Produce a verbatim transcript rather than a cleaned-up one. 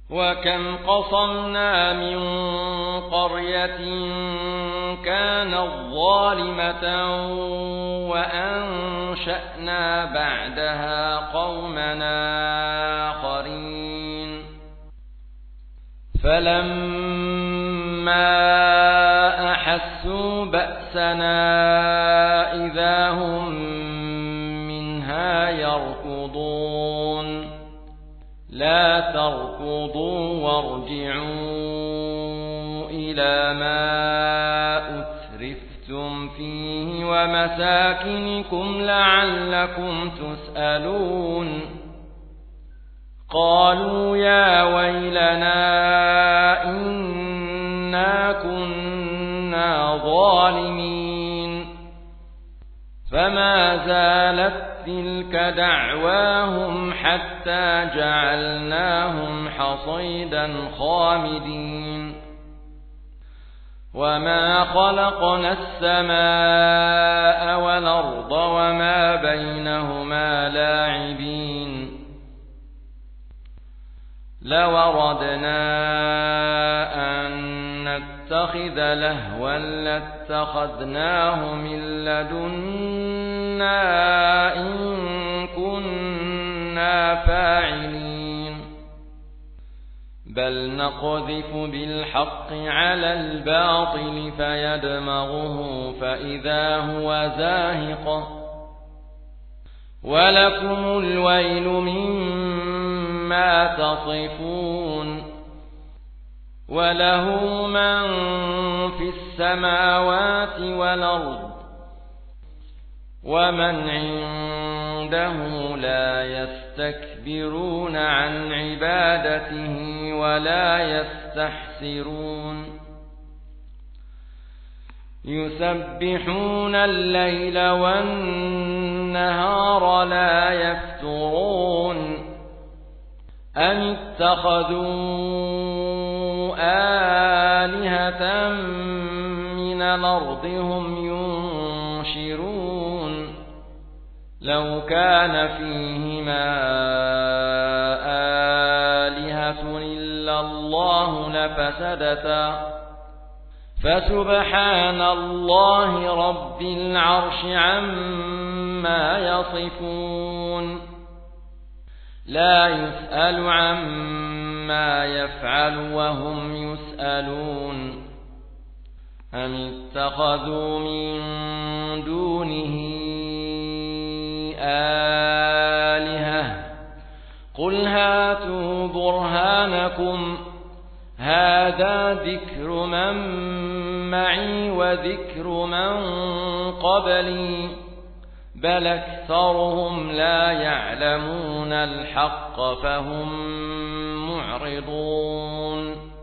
وكم قصمنا من قرية كانت ظالمة وأنشأنا بعدها قومنا آخرين فلما أحسوا بأسنا إذا هم منها يركضون لا تركضوا وارجعوا إلى ما أترفتم فيه ومساكنكم لعلكم تسألون قالوا يا ويلنا إنا كنا ظالمين فما زالت تلك دعواهم حتى جعلناهم حصيدا خامدين وما خلقنا السماء والأرض وما بينهما لاعبين لو أردنا أن نتخذ لهوا لاتخذناه من لدنا إن كنا فاعلين بل نقذف بالحق على الباطل فيدمغه فإذا هو زاهق ولكم الويل مما تصفون وله من في السماوات والأرض ومن عنده لا يستكبرون عن عبادته ولا يستحسرون يسبحون الليل والنهار لا يفترون أم اتخذوا آلهة من الأرض هم ينشرون لو كان فيهما آلهة إلا الله لفسدتا فسبحان الله رب العرش عما يصفون لا يسأل عما يفعل وهم يسألون أم اتخذوا من دونه آلهة قل هاتوا برهانكم هذا ذكر من معي وذكر من قبلي بل أكثرهم لا يعلمون الحق فهم معرضون